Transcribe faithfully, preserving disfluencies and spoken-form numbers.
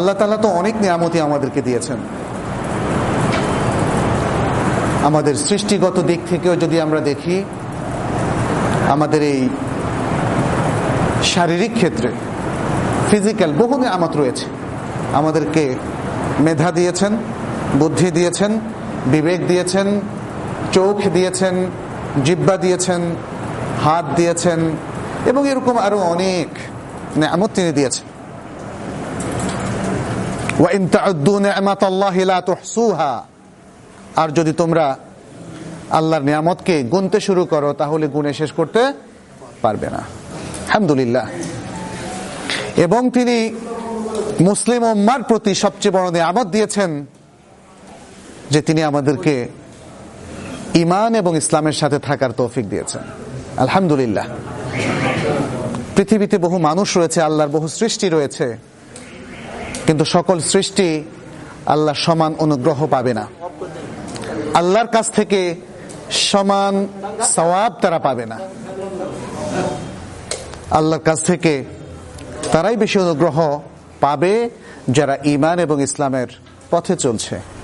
আল্লাহ তাআলা তো অনেক নিয়ামতই আমাদেরকে দিয়েছেন। আমাদের সৃষ্টিগত দিক থেকেও যদি আমরা দেখি, আমাদের এই শারীরিক ক্ষেত্রে ফিজিক্যাল বহু নিয়ামত রয়েছে। আমাদেরকে মেধা দিয়েছেন, বুদ্ধি দিয়েছেন, বিবেক দিয়েছেন, চোখ দিয়েছেন, জিহ্বা দিয়েছেন, হাত দিয়েছেন, এবং এরকম আরো অনেক নিয়ামত তিনি দিয়েছেন। ওয়া ইন তা'উদ্দু নি'মাতাল্লাহি লা তুহসুহা, আর যদি তোমরা আল্লাহর নিয়ামতকে গুনতে শুরু করো তাহলে গুণে শেষ করতে পারবে না। আলহামদুলিল্লাহ। এবং তিনি মুসলিম উম্মার প্রতি সবচেয়ে বড় নিয়ামত দিয়েছেন যে তিনি আমাদেরকে ঈমান এবং ইসলামের সাথে থাকার তৌফিক দিয়েছেন। আলহামদুলিল্লাহ। পৃথিবীতে বহু মানুষ রয়েছে, আল্লাহর বহু সৃষ্টি রয়েছে, কিন্তু সকল সৃষ্টি আল্লাহর সমান অনুগ্রহ পাবে না। আল্লাহর কাছ থেকে সমান সওয়াব তারা পাবে না। আল্লাহর কাছ থেকে তারাই বেশি অনুগ্রহ পাবে যারা ঈমান এবং ইসলামের পথে চলছে।